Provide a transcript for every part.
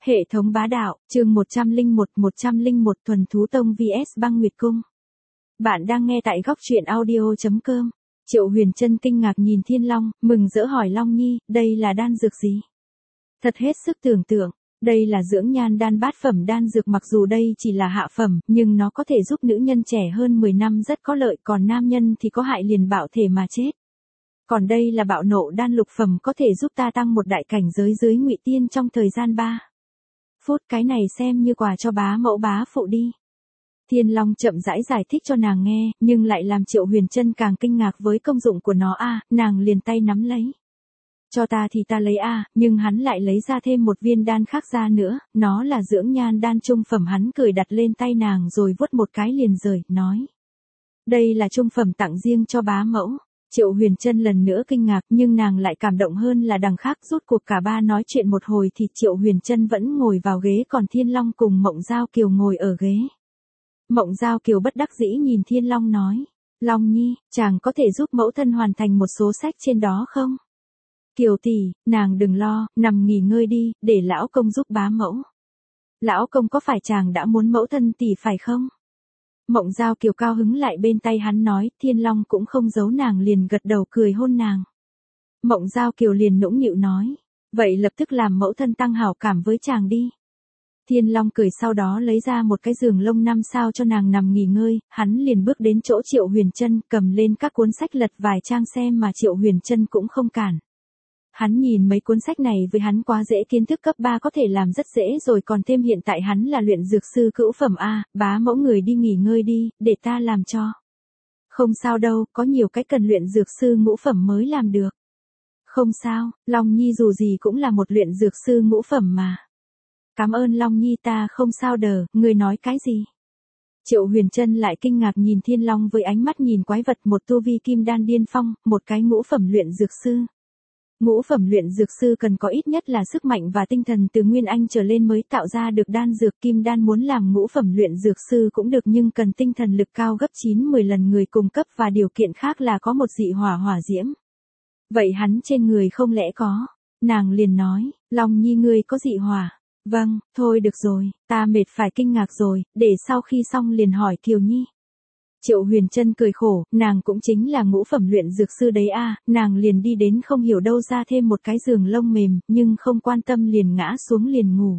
Hệ thống bá đạo, chương 101 Thuần Thú Tông vs Băng Nguyệt Cung. Bạn đang nghe tại góc truyện audio.com. Triệu Huyền Trân kinh ngạc nhìn Thiên Long, mừng rỡ hỏi Long Nhi, đây là đan dược gì? Thật hết sức tưởng tượng, đây là dưỡng nhan đan bát phẩm đan dược, mặc dù đây chỉ là hạ phẩm, nhưng nó có thể giúp nữ nhân trẻ hơn 10 năm rất có lợi, còn nam nhân thì có hại liền bạo thể mà chết. Còn đây là bạo nộ đan lục phẩm, có thể giúp ta tăng một đại cảnh giới dưới ngụy tiên trong thời gian 3 phút, cái này xem như quà cho bá mẫu bá phụ đi. Thiên Long chậm rãi giải thích cho nàng nghe, nhưng lại làm Triệu Huyền Trân càng kinh ngạc với công dụng của nó. Nàng liền tay nắm lấy. Cho ta thì ta lấy nhưng hắn lại lấy ra thêm một viên đan khác ra nữa, nó là dưỡng nhan đan trung phẩm. Hắn cười đặt lên tay nàng rồi vuốt một cái liền rời, nói. Đây là trung phẩm tặng riêng cho bá mẫu. Triệu Huyền Trân lần nữa kinh ngạc, nhưng nàng lại cảm động hơn là đằng khác. Rốt cuộc cả ba nói chuyện một hồi thì Triệu Huyền Trân vẫn ngồi vào ghế, còn Thiên Long cùng Mộng Giao Kiều ngồi ở ghế. Mộng Giao Kiều bất đắc dĩ nhìn Thiên Long nói, Long Nhi, chàng có thể giúp mẫu thân hoàn thành một số sách trên đó không? Kiều tỷ, nàng đừng lo, nằm nghỉ ngơi đi, để lão công giúp bá mẫu. Lão công có phải chàng đã muốn mẫu thân tỷ phải không? Mộng Giao Kiều cao hứng lại bên tay hắn nói. Thiên Long cũng không giấu, nàng liền gật đầu cười hôn nàng. Mộng Giao Kiều liền nũng nịu nói, vậy lập tức làm mẫu thân tăng hảo cảm với chàng đi. Thiên Long cười, sau đó lấy ra một cái giường lông 5 sao cho nàng nằm nghỉ ngơi. Hắn liền bước đến chỗ Triệu Huyền Trân, cầm lên các cuốn sách lật vài trang xem, mà Triệu Huyền Trân cũng không cản. Hắn nhìn mấy cuốn sách này với hắn quá dễ, kiến thức cấp 3 có thể làm rất dễ rồi, còn thêm hiện tại hắn là luyện dược sư cữu phẩm. Bá mẫu người đi nghỉ ngơi đi, để ta làm cho. Không sao đâu, có nhiều cái cần luyện dược sư ngũ phẩm mới làm được. Không sao, Long Nhi dù gì cũng là một luyện dược sư ngũ phẩm mà. Cảm ơn Long Nhi, ta không sao đờ, người nói cái gì? Triệu Huyền Trân lại kinh ngạc nhìn Thiên Long với ánh mắt nhìn quái vật, một tu vi kim đan điên phong, một cái ngũ phẩm luyện dược sư. Ngũ phẩm luyện dược sư cần có ít nhất là sức mạnh và tinh thần từ Nguyên Anh trở lên mới tạo ra được đan dược. Kim đan muốn làm ngũ phẩm luyện dược sư cũng được, nhưng cần tinh thần lực cao gấp 9-10 lần người cùng cấp, và điều kiện khác là có một dị hỏa diễm. Vậy hắn trên người không lẽ có? Nàng liền nói, Long Nhi ngươi có dị hỏa? Vâng, thôi được rồi, ta mệt phải kinh ngạc rồi, để sau khi xong liền hỏi Kiều Nhi. Triệu Huyền Trân cười khổ, nàng cũng chính là ngũ phẩm luyện dược sư đấy. Nàng liền đi đến không hiểu đâu ra thêm một cái giường lông mềm, nhưng không quan tâm liền ngã xuống liền ngủ.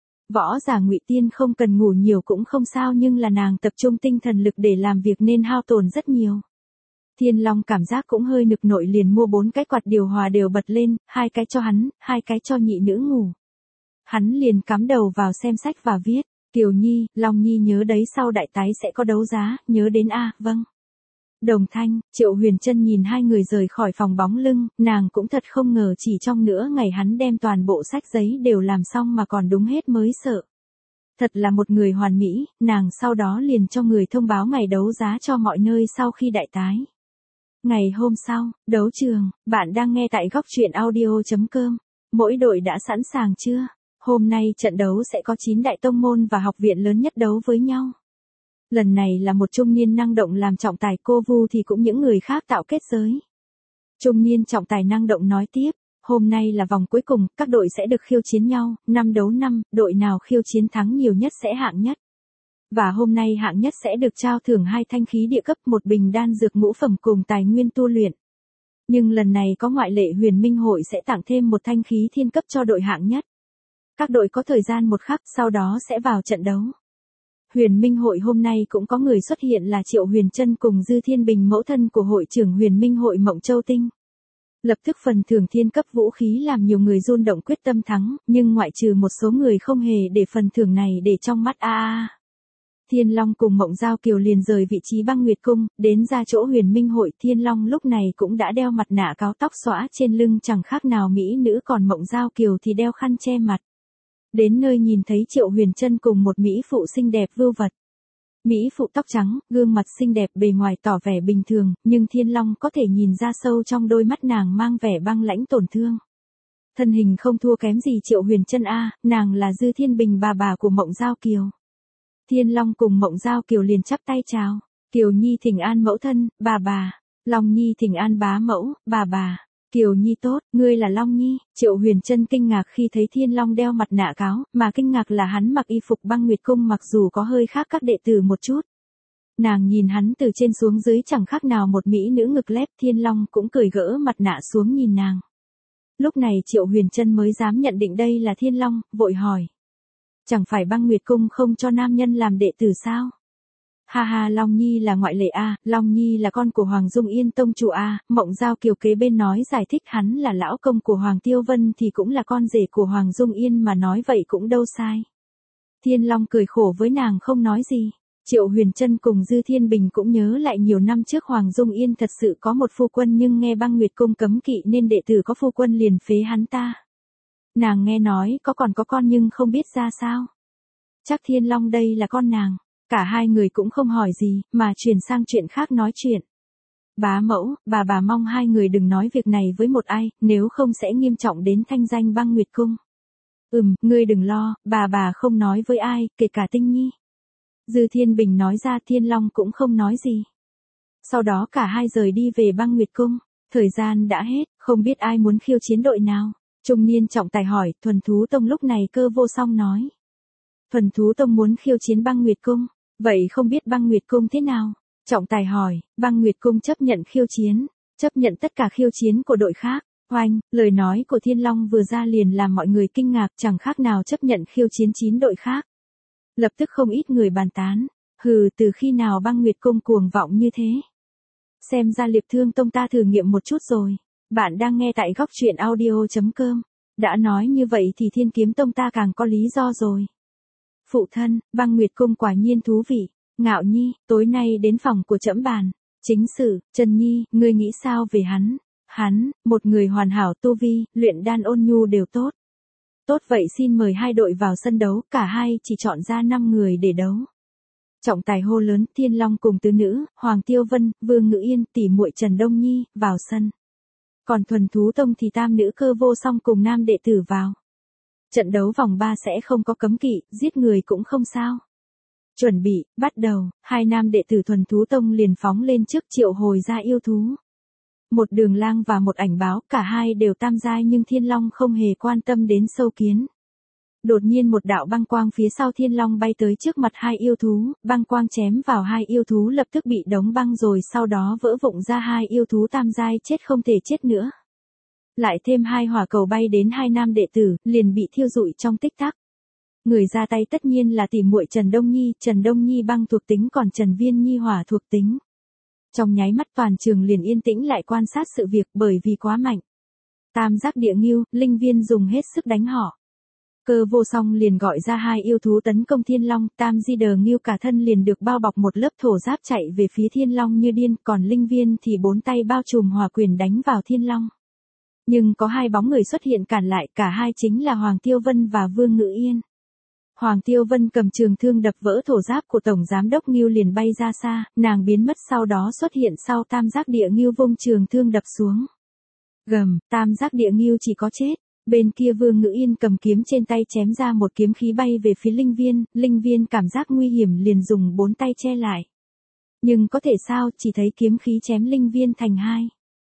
Võ giả ngụy tiên không cần ngủ nhiều cũng không sao, nhưng là nàng tập trung tinh thần lực để làm việc nên hao tổn rất nhiều. Thiên Long cảm giác cũng hơi nực nội, liền mua 4 cái quạt điều hòa đều bật lên, 2 cái cho hắn, 2 cái cho nhị nữ ngủ. Hắn liền cắm đầu vào xem sách và viết. Kiều Nhi, Long Nhi nhớ đấy, sau đại tái sẽ có đấu giá, nhớ đến. Vâng. Đồng thanh. Triệu Huyền Trân nhìn hai người rời khỏi phòng bóng lưng, nàng cũng thật không ngờ chỉ trong nửa ngày hắn đem toàn bộ sách giấy đều làm xong mà còn đúng hết mới sợ. Thật là một người hoàn mỹ. Nàng sau đó liền cho người thông báo ngày đấu giá cho mọi nơi sau khi đại tái. Ngày hôm sau, đấu trường. Bạn đang nghe tại góc truyện audio.com. Mỗi đội đã sẵn sàng chưa? Hôm nay trận đấu sẽ có 9 đại tông môn và học viện lớn nhất đấu với nhau. Lần này là một trung niên năng động làm trọng tài, cô Vu thì cũng những người khác tạo kết giới. Trung niên trọng tài năng động nói tiếp, hôm nay là vòng cuối cùng, các đội sẽ được khiêu chiến nhau, 5 đấu 5, đội nào khiêu chiến thắng nhiều nhất sẽ hạng nhất. Và hôm nay hạng nhất sẽ được trao thưởng 2 thanh khí địa cấp, 1 bình đan dược ngũ phẩm cùng tài nguyên tu luyện. Nhưng lần này có ngoại lệ, Huyền Minh hội sẽ tặng thêm 1 thanh khí thiên cấp cho đội hạng nhất. Các đội có thời gian 1 khắc, sau đó sẽ vào trận đấu. Huyền Minh hội hôm nay cũng có người xuất hiện là Triệu Huyền Trân cùng Dư Thiên Bình, mẫu thân của hội trưởng Huyền Minh hội Mộng Châu Tinh. Lập tức phần thưởng thiên cấp vũ khí làm nhiều người rung động quyết tâm thắng, nhưng ngoại trừ một số người không hề để phần thưởng này để trong mắt. Thiên Long cùng Mộng Giao Kiều liền rời vị trí Băng Nguyệt Cung, đến ra chỗ Huyền Minh hội. Thiên Long lúc này cũng đã đeo mặt nạ cáo tóc xõa trên lưng chẳng khác nào mỹ nữ, còn Mộng Giao Kiều thì đeo khăn che mặt. Đến nơi nhìn thấy Triệu Huyền Trân cùng một mỹ phụ xinh đẹp vưu vật. Mỹ phụ tóc trắng, gương mặt xinh đẹp, bề ngoài tỏ vẻ bình thường, nhưng Thiên Long có thể nhìn ra sâu trong đôi mắt nàng mang vẻ băng lãnh tổn thương. Thân hình không thua kém gì Triệu Huyền Trân. Nàng là Dư Thiên Bình, bà của Mộng Giao Kiều. Thiên Long cùng Mộng Giao Kiều liền chắp tay chào. Kiều Nhi thỉnh an mẫu thân, bà. Long Nhi thỉnh an bá mẫu, bà. Kiều Nhi tốt, ngươi là Long Nhi. Triệu Huyền Trân kinh ngạc khi thấy Thiên Long đeo mặt nạ cáo, mà kinh ngạc là hắn mặc y phục Băng Nguyệt Cung mặc dù có hơi khác các đệ tử một chút. Nàng nhìn hắn từ trên xuống dưới chẳng khác nào một mỹ nữ ngực lép. Thiên Long cũng cười gỡ mặt nạ xuống nhìn nàng. Lúc này Triệu Huyền Trân mới dám nhận định đây là Thiên Long, vội hỏi. Chẳng phải Băng Nguyệt Cung không cho nam nhân làm đệ tử sao? Ha ha, Long Nhi là ngoại lệ a, Long Nhi là con của Hoàng Dung Yên tông chủ a. Mộng Giao Kiều kế bên nói giải thích hắn là lão công của Hoàng Tiêu Vân thì cũng là con rể của Hoàng Dung Yên mà nói vậy cũng đâu sai. Thiên Long cười khổ với nàng không nói gì. Triệu Huyền Trân cùng Dư Thiên Bình cũng nhớ lại nhiều năm trước Hoàng Dung Yên thật sự có một phu quân nhưng nghe Băng Nguyệt Cung cấm kỵ nên đệ tử có phu quân liền phế hắn ta. Nàng nghe nói còn có con nhưng không biết ra sao. Chắc Thiên Long đây là con nàng. Cả hai người cũng không hỏi gì, mà chuyển sang chuyện khác nói chuyện. Bá mẫu, bà mong hai người đừng nói việc này với một ai, nếu không sẽ nghiêm trọng đến thanh danh Băng Nguyệt Cung. Ngươi đừng lo, bà không nói với ai, kể cả Tinh Nhi. Dư Thiên Bình nói ra. Thiên Long cũng không nói gì. Sau đó cả hai rời đi về Băng Nguyệt Cung. Thời gian đã hết, không biết ai muốn khiêu chiến đội nào. Trung niên trọng tài hỏi. Thuần Thú Tông lúc này Cơ Vô Song nói. Thuần Thú Tông muốn khiêu chiến Băng Nguyệt Cung. Vậy không biết Băng Nguyệt Cung thế nào? Trọng tài hỏi. Băng Nguyệt Cung chấp nhận khiêu chiến. Chấp nhận tất cả khiêu chiến của đội khác. Oanh, lời nói của Thiên Long vừa ra liền làm mọi người kinh ngạc, chẳng khác nào chấp nhận khiêu chiến 9 đội khác. Lập tức không ít người bàn tán. Hừ, từ khi nào Băng Nguyệt Cung cuồng vọng như thế? Xem ra Liệp Thương Tông ta thử nghiệm một chút rồi. Bạn đang nghe tại góc truyện audio.com. Đã nói như vậy thì Thiên Kiếm Tông ta càng có lý do rồi. Phụ thân, Băng Nguyệt Cung quả nhiên thú vị. Ngạo Nhi, tối nay đến phòng của trẫm bàn. Chính sự, Trần Nhi, ngươi nghĩ sao về hắn? Hắn, một người hoàn hảo tu vi, luyện đan ôn nhu đều tốt. Tốt vậy xin mời hai đội vào sân đấu, cả hai chỉ chọn ra 5 người để đấu. Trọng tài hô lớn. Thiên Long cùng tứ nữ, Hoàng Tiêu Vân, Vương Ngữ Yên, tỷ muội Trần Đông Nhi, vào sân. Còn Thuần Thú Tông thì tam nữ Cơ Vô Song cùng nam đệ tử vào. Trận đấu vòng 3 sẽ không có cấm kỵ, giết người cũng không sao. Chuẩn bị, bắt đầu, hai nam đệ tử Thuần Thú Tông liền phóng lên trước triệu hồi ra yêu thú. Một Đường Lang và một Ảnh Báo, cả hai đều tam giai nhưng Thiên Long không hề quan tâm đến sâu kiến. Đột nhiên một đạo băng quang phía sau Thiên Long bay tới trước mặt hai yêu thú, băng quang chém vào hai yêu thú lập tức bị đóng băng rồi sau đó vỡ vụn ra hai yêu thú tam giai chết không thể chết nữa. Lại thêm hai hỏa cầu bay đến hai nam đệ tử, liền bị thiêu rụi trong tích tắc. Người ra tay tất nhiên là tỷ muội Trần Đông Nhi băng thuộc tính còn Trần Viên Nhi hỏa thuộc tính. Trong nháy mắt toàn trường liền yên tĩnh lại quan sát sự việc bởi vì quá mạnh. Tam giác địa ngưu, Linh Viên dùng hết sức đánh họ. Cơ Vô Song liền gọi ra hai yêu thú tấn công Thiên Long, Tam Di Đờ Ngưu cả thân liền được bao bọc một lớp thổ giáp chạy về phía Thiên Long như điên, còn Linh Viên thì 4 tay bao trùm hỏa quyền đánh vào Thiên Long. Nhưng có hai bóng người xuất hiện cản lại, cả hai chính là Hoàng Tiêu Vân và Vương Ngữ Yên. Hoàng Tiêu Vân cầm trường thương đập vỡ thổ giáp của Tổng Giám Đốc Ngưu liền bay ra xa, nàng biến mất sau đó xuất hiện sau Tam Giác Địa Ngưu vung trường thương đập xuống. Gầm, Tam Giác Địa Ngưu chỉ có chết. Bên kia Vương Ngữ Yên cầm kiếm trên tay chém ra một kiếm khí bay về phía Linh Viên cảm giác nguy hiểm liền dùng 4 tay che lại. Nhưng có thể sao, chỉ thấy kiếm khí chém Linh Viên thành hai.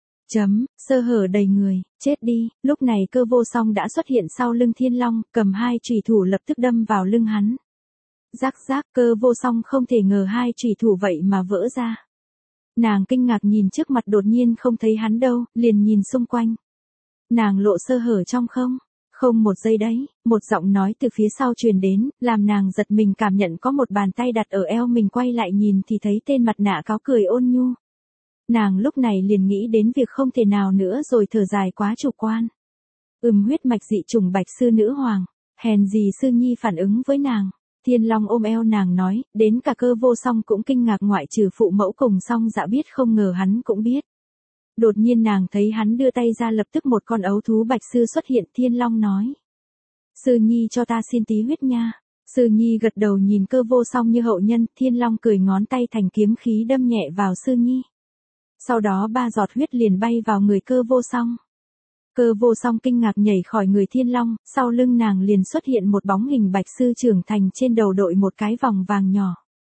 Sơ hở đầy người, chết đi. Lúc này Cơ Vô Song đã xuất hiện sau lưng Thiên Long, cầm hai chùy thủ lập tức đâm vào lưng hắn. Rắc rắc, Cơ Vô Song không thể ngờ hai chùy thủ vậy mà vỡ ra. Nàng kinh ngạc nhìn trước mặt đột nhiên không thấy hắn đâu, liền nhìn xung quanh. Nàng lộ sơ hở trong không? Không một giây đấy, một giọng nói từ phía sau truyền đến, làm nàng giật mình cảm nhận có một bàn tay đặt ở eo mình quay lại nhìn thì thấy tên mặt nạ cáo cười ôn nhu. Nàng lúc này liền nghĩ đến việc không thể nào nữa rồi thở dài quá chủ quan. Huyết mạch dị chủng Bạch Sư Nữ Hoàng, hèn gì Sư Nhi phản ứng với nàng. Thiên Long ôm eo nàng nói, đến cả Cơ Vô Song cũng kinh ngạc ngoại trừ phụ mẫu cùng Song Dạ biết không ngờ hắn cũng biết. Đột nhiên nàng thấy hắn đưa tay ra lập tức một con ấu thú Bạch Sư xuất hiện. Thiên Long nói. Sư Nhi cho ta xin tí huyết nha. Sư Nhi gật đầu nhìn Cơ Vô Song như hậu nhân. Thiên Long cười ngón tay thành kiếm khí đâm nhẹ vào Sư Nhi. Sau đó 3 giọt huyết liền bay vào người Cơ Vô Song. Cơ Vô Song kinh ngạc nhảy khỏi người Thiên Long, sau lưng nàng liền xuất hiện một bóng hình Bạch Sư trưởng thành trên đầu đội một cái vòng vàng nhỏ.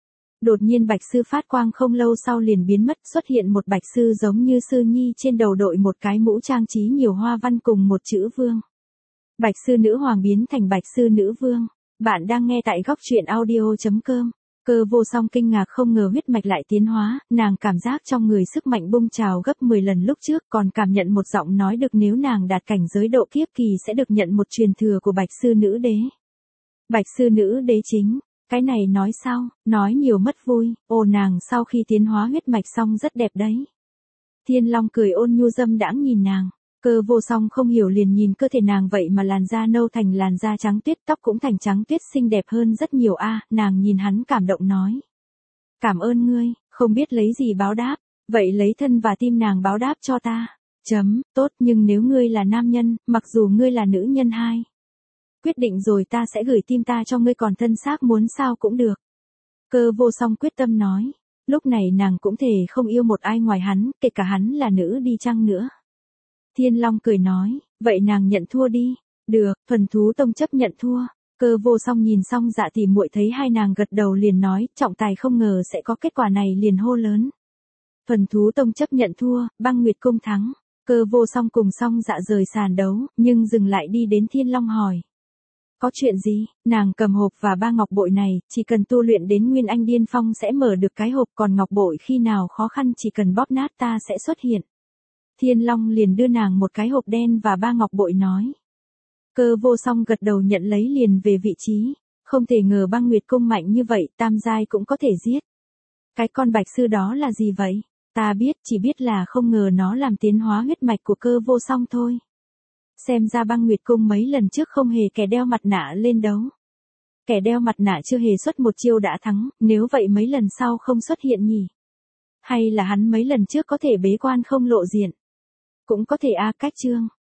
Đột nhiên bạch sư phát quang không lâu sau liền biến mất, xuất hiện một bạch sư giống như sư nhi, trên đầu đội một cái mũ trang trí nhiều hoa văn cùng một chữ vương. Bạch sư nữ hoàng biến thành bạch sư nữ vương. Bạn đang nghe tại góc truyện audio.com. Cơ Vô Song kinh ngạc không ngờ huyết mạch lại tiến hóa, nàng cảm giác trong người sức mạnh bung trào gấp 10 lần lúc trước, còn cảm nhận một giọng nói được nếu nàng đạt cảnh giới độ kiếp kỳ sẽ được nhận một truyền thừa của bạch sư nữ đế. Bạch sư nữ đế chính, cái này nói sao, nói nhiều mất vui, nàng sau khi tiến hóa huyết mạch xong rất đẹp đấy. Thiên Long cười ôn nhu dâm đãng nhìn nàng. Cơ Vô Song không hiểu liền nhìn cơ thể nàng vậy mà làn da nâu thành làn da trắng tuyết, tóc cũng thành trắng tuyết xinh đẹp hơn rất nhiều nàng nhìn hắn cảm động nói. Cảm ơn ngươi, không biết lấy gì báo đáp, vậy lấy thân và tim nàng báo đáp cho ta. Tốt, nhưng nếu ngươi là nam nhân, mặc dù ngươi là nữ nhân hai. Quyết định rồi ta sẽ gửi tim ta cho ngươi còn thân xác muốn sao cũng được. Cơ Vô Song quyết tâm nói, lúc này nàng cũng thể không yêu một ai ngoài hắn, kể cả hắn là nữ đi chăng nữa. Thiên Long cười nói, vậy nàng nhận thua đi. Được, Thuần Thú Tông chấp nhận thua. Cơ Vô Song nhìn xong Dạ tỷ muội thấy hai nàng gật đầu liền nói, trọng tài không ngờ sẽ có kết quả này liền hô lớn. Thuần Thú Tông chấp nhận thua, Băng Nguyệt Cung thắng. Cơ Vô Song cùng Song Dạ rời sàn đấu, nhưng dừng lại đi đến Thiên Long hỏi. Có chuyện gì? Nàng cầm hộp và ba ngọc bội này, chỉ cần tu luyện đến Nguyên Anh Điên Phong sẽ mở được cái hộp, còn ngọc bội khi nào khó khăn chỉ cần bóp nát ta sẽ xuất hiện. Thiên Long liền đưa nàng một cái hộp đen và ba ngọc bội nói. Cơ Vô Song gật đầu nhận lấy liền về vị trí, không thể ngờ Băng Nguyệt Cung mạnh như vậy, tam giai cũng có thể giết. Cái con bạch sư đó là gì vậy? Ta biết, chỉ biết là không ngờ nó làm tiến hóa huyết mạch của Cơ Vô Song thôi. Xem ra Băng Nguyệt Cung mấy lần trước không hề kẻ đeo mặt nạ lên đấu. Kẻ đeo mặt nạ chưa hề xuất một chiêu đã thắng, nếu vậy mấy lần sau không xuất hiện nhỉ? Hay là hắn mấy lần trước có thể bế quan không lộ diện? Cũng có thể cách chương.